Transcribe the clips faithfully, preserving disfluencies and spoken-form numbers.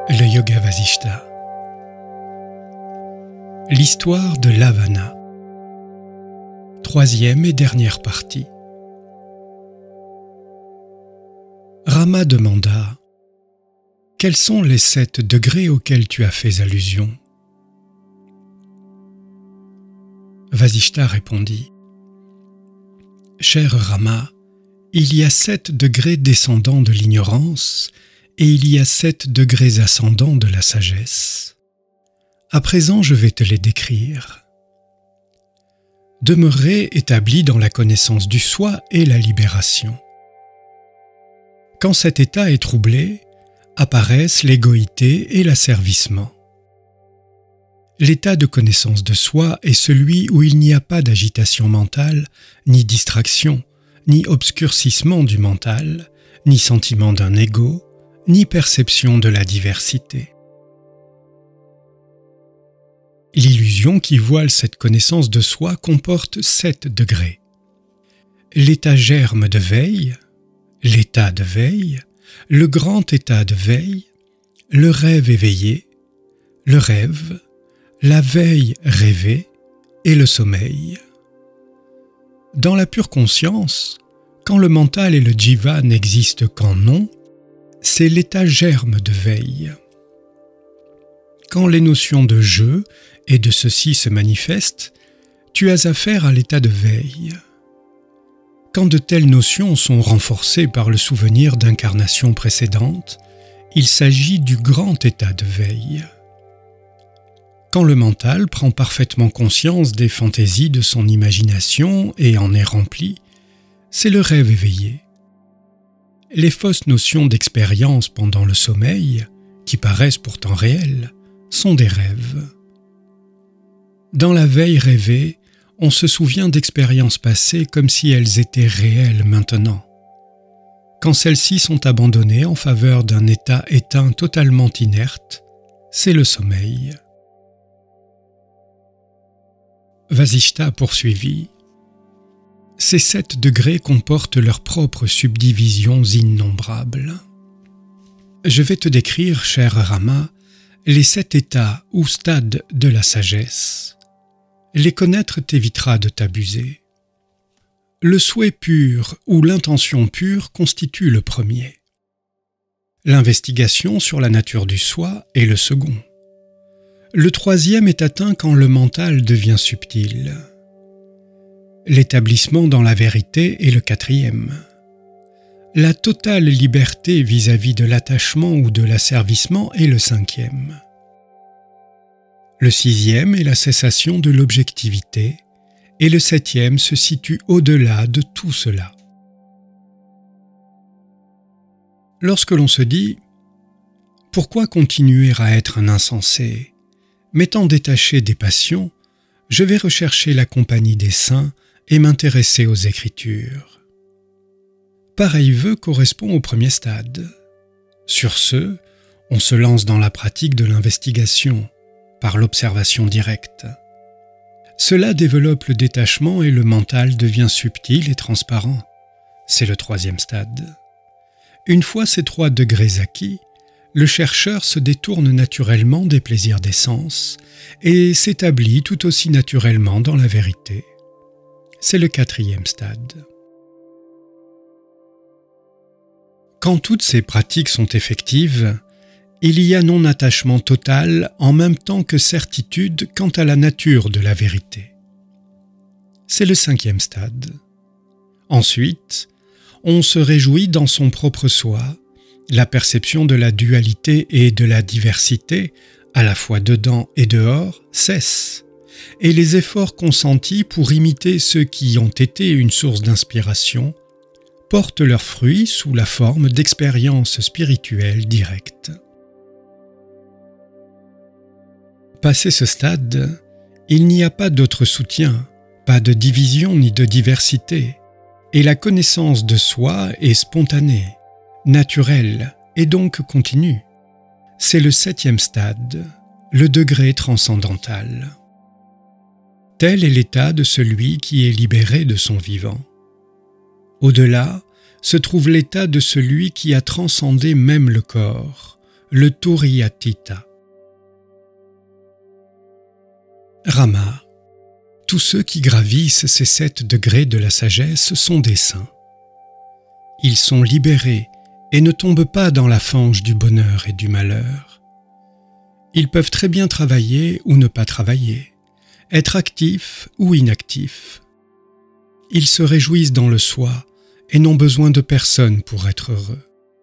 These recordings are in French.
Le Yoga Vasishta. L'histoire de Lavana. Troisième et dernière partie. Rama demanda « Quels sont les sept degrés auxquels tu as fait allusion ?» Vasishta répondit « Cher Rama, il y a sept degrés descendants de l'ignorance et il y a sept degrés ascendants de la sagesse. À présent, je vais te les décrire. Demeurer établi dans la connaissance du soi et la libération. Quand cet état est troublé, apparaissent l'égoïté et l'asservissement. L'état de connaissance de soi est celui où il n'y a pas d'agitation mentale, ni distraction, ni obscurcissement du mental, ni sentiment d'un ego, ni perception de la diversité. L'illusion qui voile cette connaissance de soi comporte sept degrés. L'état germe de veille, l'état de veille, le grand état de veille, le rêve éveillé, le rêve, la veille rêvée et le sommeil. Dans la pure conscience, quand le mental et le jiva n'existent qu'en nom, c'est l'état germe de veille. Quand les notions de « je » et de « ceci » se manifestent, tu as affaire à l'état de veille. Quand de telles notions sont renforcées par le souvenir d'incarnations précédentes, il s'agit du grand état de veille. Quand le mental prend parfaitement conscience des fantaisies de son imagination et en est rempli, c'est le rêve éveillé. Les fausses notions d'expérience pendant le sommeil, qui paraissent pourtant réelles, sont des rêves. Dans la veille rêvée, on se souvient d'expériences passées comme si elles étaient réelles maintenant. Quand celles-ci sont abandonnées en faveur d'un état éteint totalement inerte, c'est le sommeil. Vasishta poursuivit. Ces sept degrés comportent leurs propres subdivisions innombrables. Je vais te décrire, cher Rama, les sept états ou stades de la sagesse. Les connaître t'évitera de t'abuser. Le souhait pur ou l'intention pure constitue le premier. L'investigation sur la nature du soi est le second. Le troisième est atteint quand le mental devient subtil. L'établissement dans la vérité est le quatrième. La totale liberté vis-à-vis de l'attachement ou de l'asservissement est le cinquième. Le sixième est la cessation de l'objectivité et le septième se situe au-delà de tout cela. Lorsque l'on se dit « Pourquoi continuer à être un insensé ? M'étant détaché des passions, je vais rechercher la compagnie des saints et m'intéresser aux Écritures. » Pareil vœu correspond au premier stade. Sur ce, on se lance dans la pratique de l'investigation, par l'observation directe. Cela développe le détachement et le mental devient subtil et transparent. C'est le troisième stade. Une fois ces trois degrés acquis, le chercheur se détourne naturellement des plaisirs des sens et s'établit tout aussi naturellement dans la vérité. C'est le quatrième stade. Quand toutes ces pratiques sont effectives, il y a non-attachement total en même temps que certitude quant à la nature de la vérité. C'est le cinquième stade. Ensuite, on se réjouit dans son propre soi, la perception de la dualité et de la diversité, à la fois dedans et dehors, cesse, et les efforts consentis pour imiter ceux qui ont été une source d'inspiration portent leurs fruits sous la forme d'expériences spirituelles directes. Passé ce stade, il n'y a pas d'autre soutien, pas de division ni de diversité, et la connaissance de soi est spontanée, naturelle et donc continue. C'est le septième stade, le degré transcendantal. Tel est l'état de celui qui est libéré de son vivant. Au-delà se trouve l'état de celui qui a transcendé même le corps, le Turiyatita. Rama, tous ceux qui gravissent ces sept degrés de la sagesse sont des saints. Ils sont libérés et ne tombent pas dans la fange du bonheur et du malheur. Ils peuvent très bien travailler ou ne pas travailler, être actifs ou inactifs. Ils se réjouissent dans le soi et n'ont besoin de personne pour être heureux.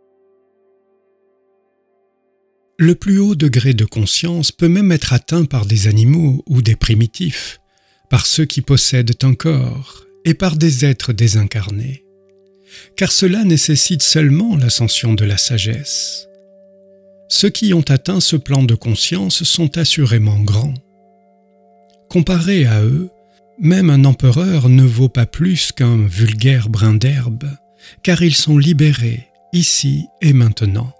Le plus haut degré de conscience peut même être atteint par des animaux ou des primitifs, par ceux qui possèdent un corps et par des êtres désincarnés, car cela nécessite seulement l'ascension de la sagesse. Ceux qui ont atteint ce plan de conscience sont assurément grands. Comparé à eux, même un empereur ne vaut pas plus qu'un vulgaire brin d'herbe, car ils sont libérés ici et maintenant.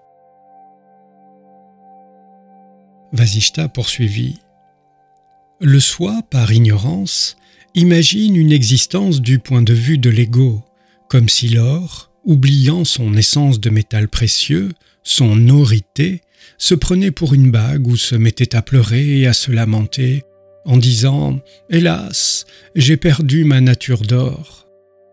Vasishta poursuivit. Le soi, par ignorance, imagine une existence du point de vue de l'ego, comme si l'or, oubliant son essence de métal précieux, son aurité, se prenait pour une bague ou se mettait à pleurer et à se lamenter, en disant « Hélas, j'ai perdu ma nature d'or ».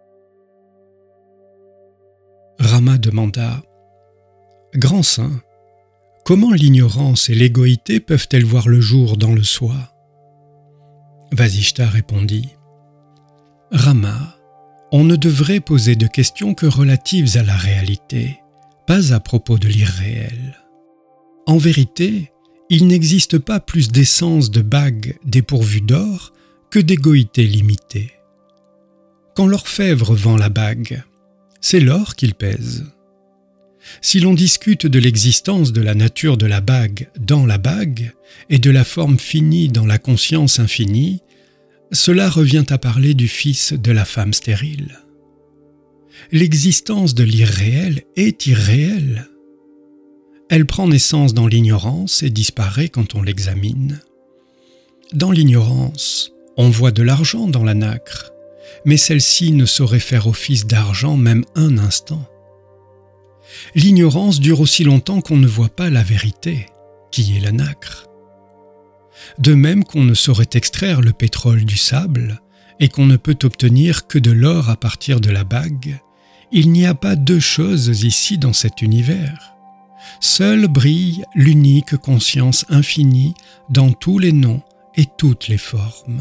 Rama demanda « Grand saint, comment l'ignorance et l'égoïté peuvent-elles voir le jour dans le soi ?» Vasishta répondit « Rama, on ne devrait poser de questions que relatives à la réalité, pas à propos de l'irréel. En vérité, il n'existe pas plus d'essence de bague dépourvue d'or que d'égoïté limitée. Quand l'orfèvre vend la bague, c'est l'or qu'il pèse. Si l'on discute de l'existence de la nature de la bague dans la bague et de la forme finie dans la conscience infinie, cela revient à parler du fils de la femme stérile. L'existence de l'irréel est irréelle. Elle prend naissance dans l'ignorance et disparaît quand on l'examine. Dans l'ignorance, on voit de l'argent dans la nacre, mais celle-ci ne saurait faire office d'argent même un instant. L'ignorance dure aussi longtemps qu'on ne voit pas la vérité, qui est la nacre. De même qu'on ne saurait extraire le pétrole du sable et qu'on ne peut obtenir que de l'or à partir de la bague, il n'y a pas deux choses ici dans cet univers. Seule brille l'unique conscience infinie dans tous les noms et toutes les formes.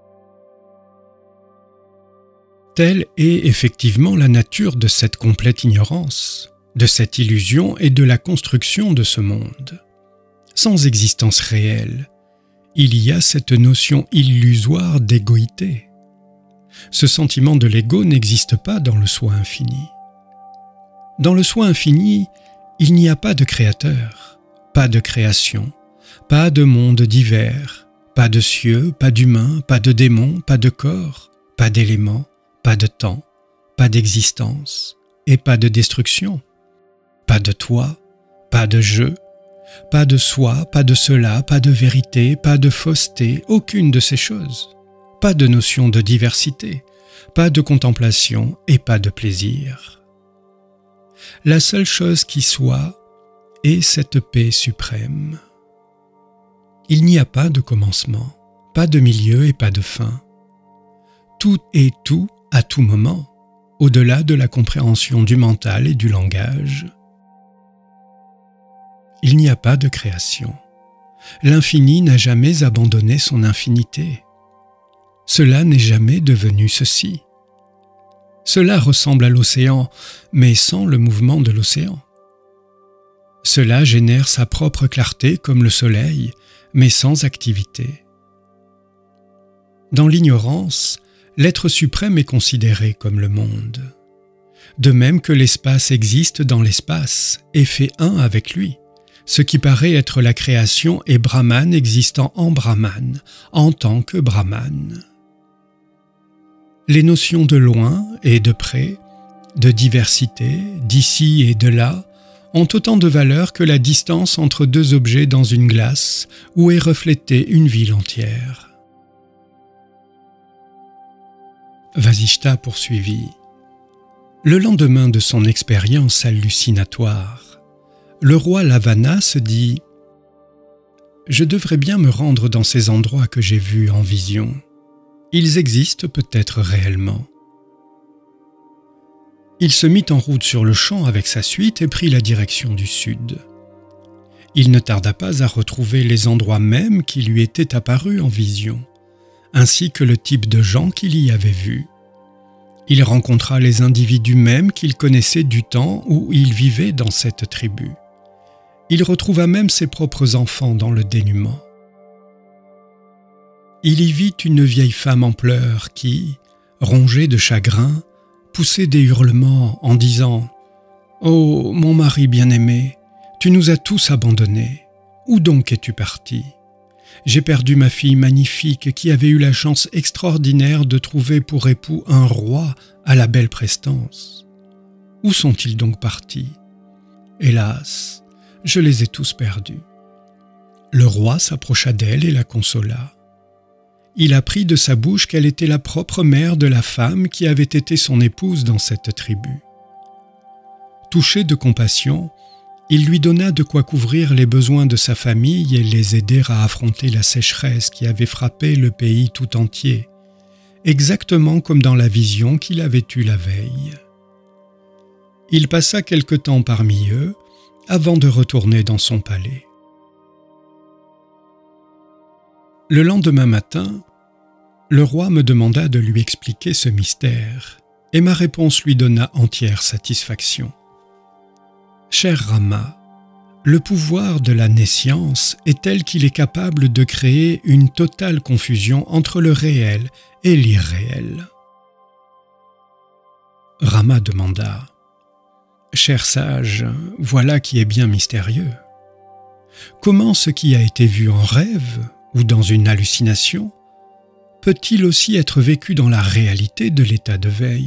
Telle est effectivement la nature de cette complète ignorance, de cette illusion et de la construction de ce monde. Sans existence réelle, il y a cette notion illusoire d'égoïté. Ce sentiment de l'ego n'existe pas dans le soi infini. Dans le soi infini, il n'y a pas de créateur, pas de création, pas de monde divers, pas de cieux, pas d'humains, pas de démons, pas de corps, pas d'éléments, pas de temps, pas d'existence et pas de destruction, pas de toi, pas de je, pas de soi, pas de cela, pas de vérité, pas de fausseté, aucune de ces choses, pas de notion de diversité, pas de contemplation et pas de plaisir. La seule chose qui soit est cette paix suprême. Il n'y a pas de commencement, pas de milieu et pas de fin. Tout est tout à tout moment, au-delà de la compréhension du mental et du langage. Il n'y a pas de création. L'infini n'a jamais abandonné son infinité. Cela n'est jamais devenu ceci. Cela ressemble à l'océan, mais sans le mouvement de l'océan. Cela génère sa propre clarté comme le soleil, mais sans activité. Dans l'ignorance, l'être suprême est considéré comme le monde. De même que l'espace existe dans l'espace et fait un avec lui. Ce qui paraît être la création est Brahman existant en Brahman, en tant que Brahman. Les notions de loin et de près, de diversité, d'ici et de là, ont autant de valeur que la distance entre deux objets dans une glace où est reflétée une ville entière. Vasishta poursuivit. Le lendemain de son expérience hallucinatoire, le roi Lavana se dit « Je devrais bien me rendre dans ces endroits que j'ai vus en vision. Ils existent peut-être réellement. » Il se mit en route sur le champ avec sa suite et prit la direction du sud. Il ne tarda pas à retrouver les endroits mêmes qui lui étaient apparus en vision, ainsi que le type de gens qu'il y avait vus. Il rencontra les individus mêmes qu'il connaissait du temps où il vivait dans cette tribu. Il retrouva même ses propres enfants dans le dénuement. Il y vit une vieille femme en pleurs qui, rongée de chagrin, poussait des hurlements en disant « Oh, mon mari bien-aimé, tu nous as tous abandonnés. Où donc es-tu parti ? J'ai perdu ma fille magnifique qui avait eu la chance extraordinaire de trouver pour époux un roi à la belle prestance. Où sont-ils donc partis ? Hélas, je les ai tous perdus. » Le roi s'approcha d'elle et la consola. Il apprit de sa bouche qu'elle était la propre mère de la femme qui avait été son épouse dans cette tribu. Touché de compassion, il lui donna de quoi couvrir les besoins de sa famille et les aider à affronter la sécheresse qui avait frappé le pays tout entier, exactement comme dans la vision qu'il avait eue la veille. Il passa quelque temps parmi eux avant de retourner dans son palais. Le lendemain matin, le roi me demanda de lui expliquer ce mystère, et ma réponse lui donna entière satisfaction. « Cher Rama, le pouvoir de la nescience est tel qu'il est capable de créer une totale confusion entre le réel et l'irréel. » Rama demanda « Cher sage, voilà qui est bien mystérieux. Comment ce qui a été vu en rêve ou dans une hallucination peut-il aussi être vécu dans la réalité de l'état de veille ?»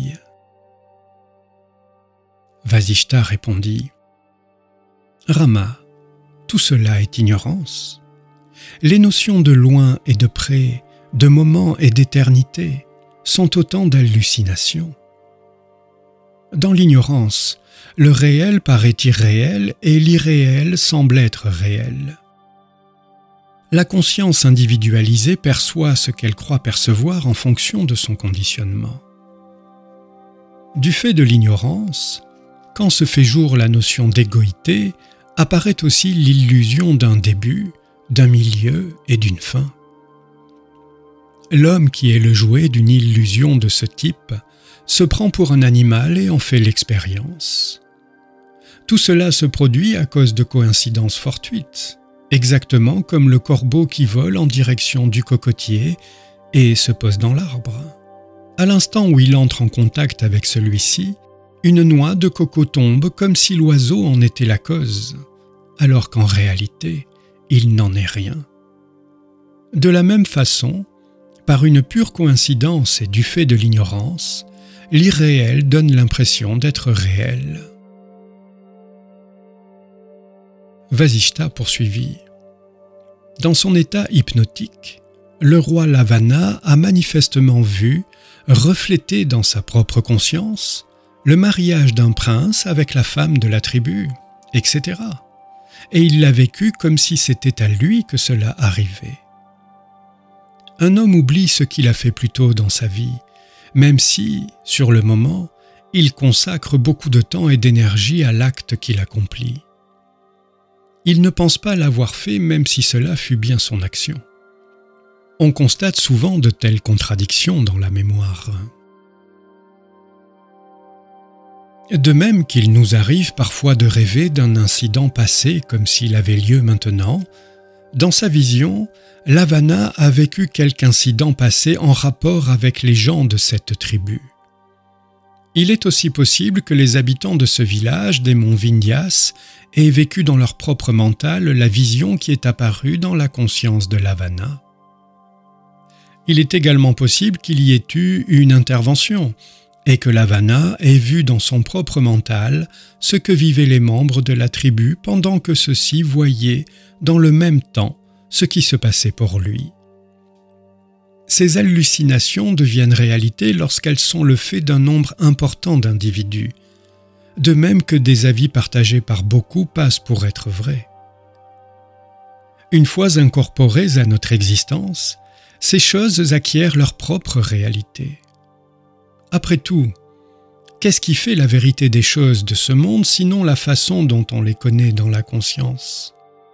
Vasishta répondit « Rama, tout cela est ignorance. Les notions de loin et de près, de moment et d'éternité sont autant d'hallucinations. Dans l'ignorance, le réel paraît irréel et l'irréel semble être réel. La conscience individualisée perçoit ce qu'elle croit percevoir en fonction de son conditionnement. Du fait de l'ignorance, quand se fait jour la notion d'égoïté, apparaît aussi l'illusion d'un début, d'un milieu et d'une fin. L'homme qui est le jouet d'une illusion de ce type se prend pour un animal et en fait l'expérience. Tout cela se produit à cause de coïncidences fortuites, exactement comme le corbeau qui vole en direction du cocotier et se pose dans l'arbre. À l'instant où il entre en contact avec celui-ci, une noix de coco tombe comme si l'oiseau en était la cause, alors qu'en réalité, il n'en est rien. De la même façon, par une pure coïncidence et du fait de l'ignorance, l'irréel donne l'impression d'être réel. Vasishta poursuivit. Dans son état hypnotique, le roi Lavana a manifestement vu, reflété dans sa propre conscience, le mariage d'un prince avec la femme de la tribu, et cetera. Et il l'a vécu comme si c'était à lui que cela arrivait. Un homme oublie ce qu'il a fait plus tôt dans sa vie, même si, sur le moment, il consacre beaucoup de temps et d'énergie à l'acte qu'il accomplit. Il ne pense pas l'avoir fait même si cela fut bien son action. On constate souvent de telles contradictions dans la mémoire. De même qu'il nous arrive parfois de rêver d'un incident passé comme s'il avait lieu maintenant, dans sa vision, Lavana a vécu quelque incident passé en rapport avec les gens de cette tribu. Il est aussi possible que les habitants de ce village des monts Vindhyas aient vécu dans leur propre mental la vision qui est apparue dans la conscience de Lavana. Il est également possible qu'il y ait eu une intervention et que Lavana ait vu dans son propre mental ce que vivaient les membres de la tribu pendant que ceux-ci voyaient dans le même temps ce qui se passait pour lui. Ces hallucinations deviennent réalité lorsqu'elles sont le fait d'un nombre important d'individus, de même que des avis partagés par beaucoup passent pour être vrais. Une fois incorporées à notre existence, ces choses acquièrent leur propre réalité. Après tout, qu'est-ce qui fait la vérité des choses de ce monde sinon la façon dont on les connaît dans la conscience ?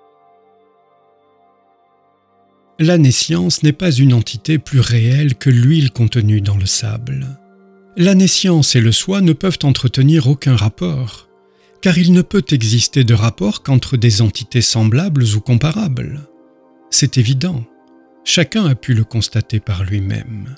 La nescience n'est pas une entité plus réelle que l'huile contenue dans le sable. La nescience et le soi ne peuvent entretenir aucun rapport, car il ne peut exister de rapport qu'entre des entités semblables ou comparables. C'est évident, chacun a pu le constater par lui-même.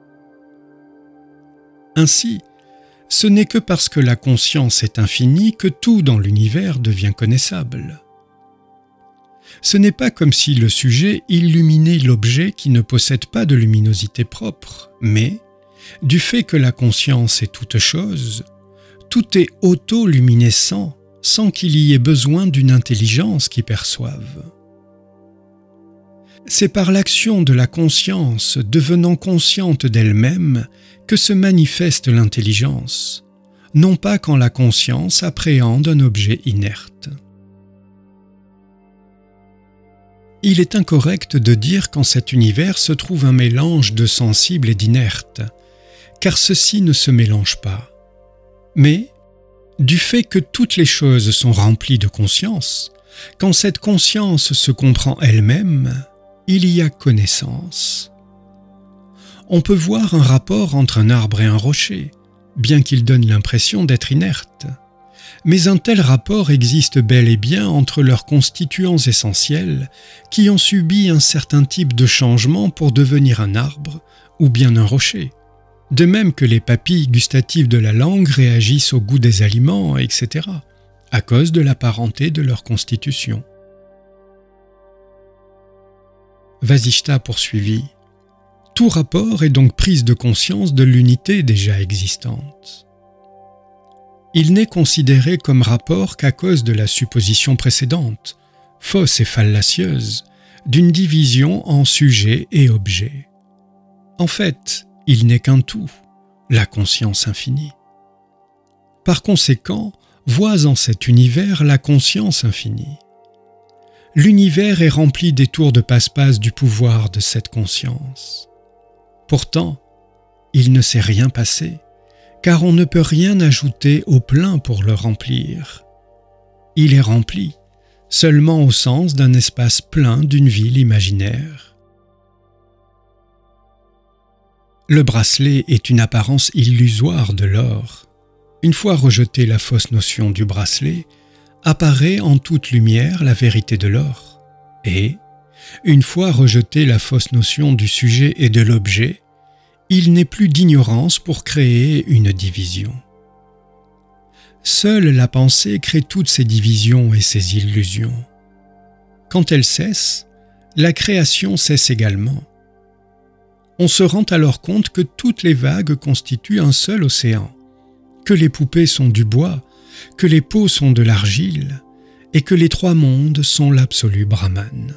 Ainsi, ce n'est que parce que la conscience est infinie que tout dans l'univers devient connaissable. Ce n'est pas comme si le sujet illuminait l'objet qui ne possède pas de luminosité propre, mais, du fait que la conscience est toute chose, tout est autoluminescent sans qu'il y ait besoin d'une intelligence qui perçoive. C'est par l'action de la conscience devenant consciente d'elle-même que se manifeste l'intelligence, non pas quand la conscience appréhende un objet inerte. Il est incorrect de dire qu'en cet univers se trouve un mélange de sensibles et d'inertes, car ceux-ci ne se mélangent pas. Mais, du fait que toutes les choses sont remplies de conscience, quand cette conscience se comprend elle-même, il y a connaissance. On peut voir un rapport entre un arbre et un rocher, bien qu'il donne l'impression d'être inerte. Mais un tel rapport existe bel et bien entre leurs constituants essentiels qui ont subi un certain type de changement pour devenir un arbre ou bien un rocher. De même que les papilles gustatives de la langue réagissent au goût des aliments, et cetera, à cause de la parenté de leur constitution. Vasishta poursuivit. Tout rapport est donc prise de conscience de l'unité déjà existante. Il n'est considéré comme rapport qu'à cause de la supposition précédente, fausse et fallacieuse, d'une division en sujet et objet. En fait, il n'est qu'un tout, la conscience infinie. Par conséquent, vois en cet univers la conscience infinie. L'univers est rempli des tours de passe-passe du pouvoir de cette conscience. Pourtant, il ne s'est rien passé, car on ne peut rien ajouter au plein pour le remplir. Il est rempli, seulement au sens d'un espace plein d'une ville imaginaire. Le bracelet est une apparence illusoire de l'or. Une fois rejetée la fausse notion du bracelet, apparaît en toute lumière la vérité de l'or. Et, une fois rejetée la fausse notion du sujet et de l'objet, il n'est plus d'ignorance pour créer une division. Seule la pensée crée toutes ces divisions et ces illusions. Quand elle cesse, la création cesse également. On se rend alors compte que toutes les vagues constituent un seul océan, que les poupées sont du bois, que les peaux sont de l'argile, et que les trois mondes sont l'absolu Brahman.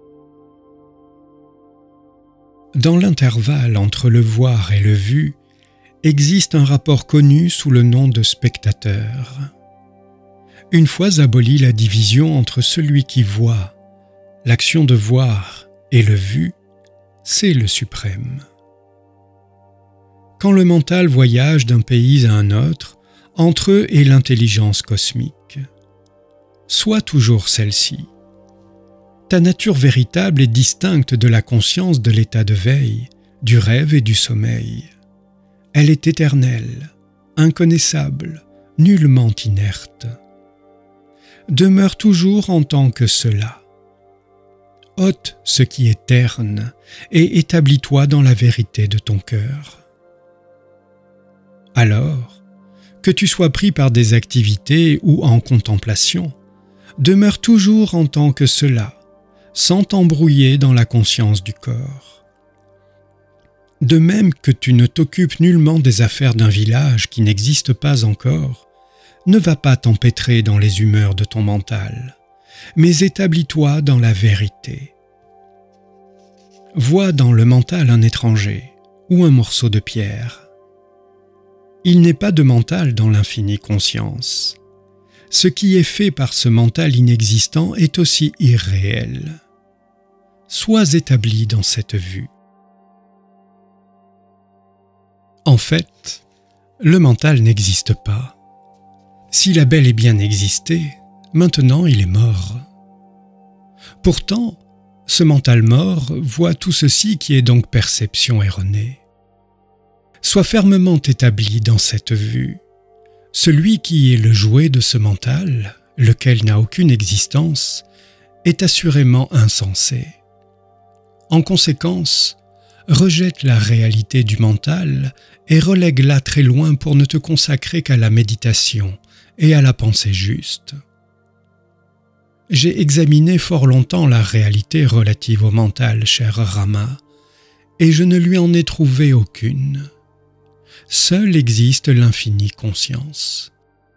Dans l'intervalle entre le voir et le vu, existe un rapport connu sous le nom de spectateur. Une fois abolie la division entre celui qui voit, l'action de voir et le vu, c'est le suprême. Quand le mental voyage d'un pays à un autre, entre eux et l'intelligence cosmique, sois toujours celle-ci. Ta nature véritable est distincte de la conscience de l'état de veille, du rêve et du sommeil. Elle est éternelle, inconnaissable, nullement inerte. Demeure toujours en tant que cela. Ôte ce qui est terne et établis-toi dans la vérité de ton cœur. Alors, que tu sois pris par des activités ou en contemplation, demeure toujours en tant que cela, sans t'embrouiller dans la conscience du corps. De même que tu ne t'occupes nullement des affaires d'un village qui n'existe pas encore, ne va pas t'empêtrer dans les humeurs de ton mental, mais établis-toi dans la vérité. Vois dans le mental un étranger ou un morceau de pierre. Il n'est pas de mental dans l'infinie conscience. Ce qui est fait par ce mental inexistant est aussi irréel. Sois établi dans cette vue. En fait, le mental n'existe pas. S'il a bel et bien existé, maintenant il est mort. Pourtant, ce mental mort voit tout ceci qui est donc perception erronée. Sois fermement établi dans cette vue. Celui qui est le jouet de ce mental, lequel n'a aucune existence, est assurément insensé. En conséquence, rejette la réalité du mental et relègue-la très loin pour ne te consacrer qu'à la méditation et à la pensée juste. J'ai examiné fort longtemps la réalité relative au mental, cher Rama, et je ne lui en ai trouvé aucune. Seule existe l'infinie conscience.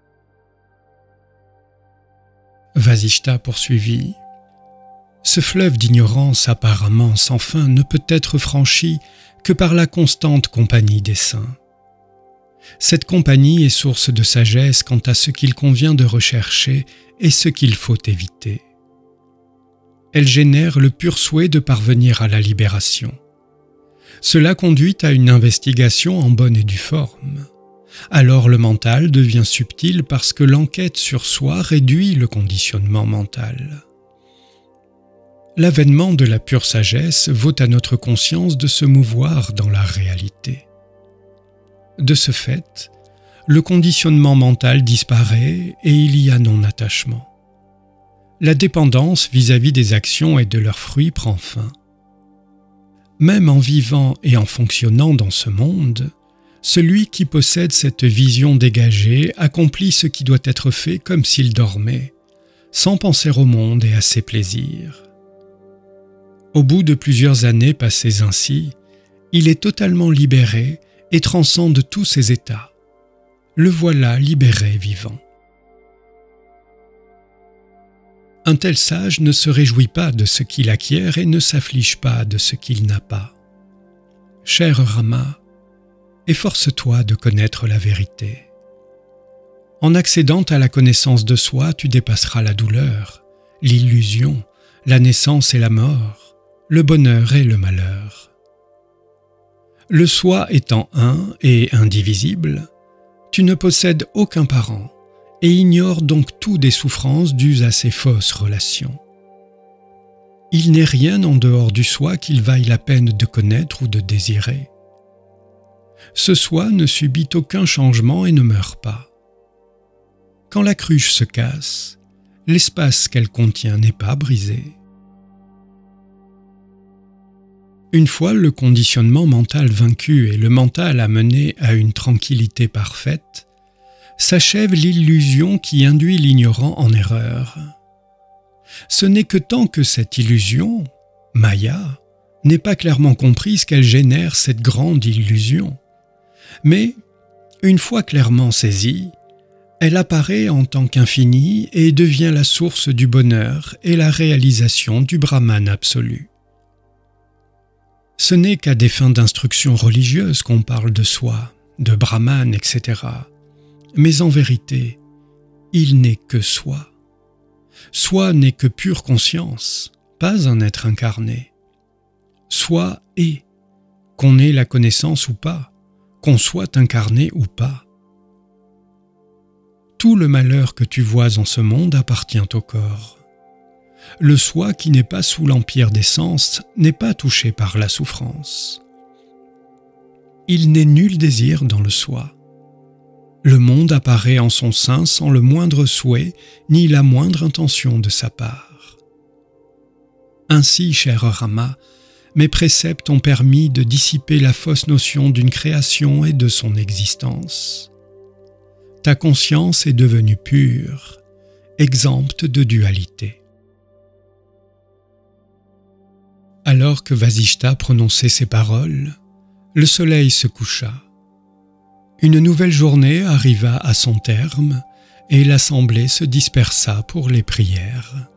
Vasishta poursuivit. Ce fleuve d'ignorance apparemment sans fin ne peut être franchi que par la constante compagnie des saints. Cette compagnie est source de sagesse quant à ce qu'il convient de rechercher et ce qu'il faut éviter. Elle génère le pur souhait de parvenir à la libération. Cela conduit à une investigation en bonne et due forme. Alors le mental devient subtil parce que l'enquête sur soi réduit le conditionnement mental. L'avènement de la pure sagesse vaut à notre conscience de se mouvoir dans la réalité. De ce fait, le conditionnement mental disparaît et il y a non-attachement. La dépendance vis-à-vis des actions et de leurs fruits prend fin. Même en vivant et en fonctionnant dans ce monde, celui qui possède cette vision dégagée accomplit ce qui doit être fait comme s'il dormait, sans penser au monde et à ses plaisirs. Au bout de plusieurs années passées ainsi, il est totalement libéré et transcende tous ses états. Le voilà libéré vivant. Un tel sage ne se réjouit pas de ce qu'il acquiert et ne s'afflige pas de ce qu'il n'a pas. Cher Rama, efforce-toi de connaître la vérité. En accédant à la connaissance de soi, tu dépasseras la douleur, l'illusion, la naissance et la mort, le bonheur et le malheur. Le soi étant un et indivisible, tu ne possèdes aucun parent et ignores donc tout des souffrances dues à ces fausses relations. Il n'est rien en dehors du soi qu'il vaille la peine de connaître ou de désirer. Ce soi ne subit aucun changement et ne meurt pas. Quand la cruche se casse, l'espace qu'elle contient n'est pas brisé. Une fois le conditionnement mental vaincu et le mental amené à une tranquillité parfaite, s'achève l'illusion qui induit l'ignorant en erreur. Ce n'est que tant que cette illusion, Maya, n'est pas clairement comprise qu'elle génère cette grande illusion. Mais, une fois clairement saisie, elle apparaît en tant qu'infinie et devient la source du bonheur et la réalisation du Brahman absolu. Ce n'est qu'à des fins d'instruction religieuse qu'on parle de soi, de Brahman, et cetera. Mais en vérité, il n'est que soi. Soi n'est que pure conscience, pas un être incarné. Soi est, qu'on ait la connaissance ou pas, qu'on soit incarné ou pas. Tout le malheur que tu vois en ce monde appartient au corps. Le soi qui n'est pas sous l'empire des sens n'est pas touché par la souffrance. Il n'est nul désir dans le soi. Le monde apparaît en son sein sans le moindre souhait ni la moindre intention de sa part. Ainsi, cher Rama, mes préceptes ont permis de dissiper la fausse notion d'une création et de son existence. Ta conscience est devenue pure, exempte de dualité. Alors que Vasishta prononçait ces paroles, le soleil se coucha. Une nouvelle journée arriva à son terme et l'assemblée se dispersa pour les prières.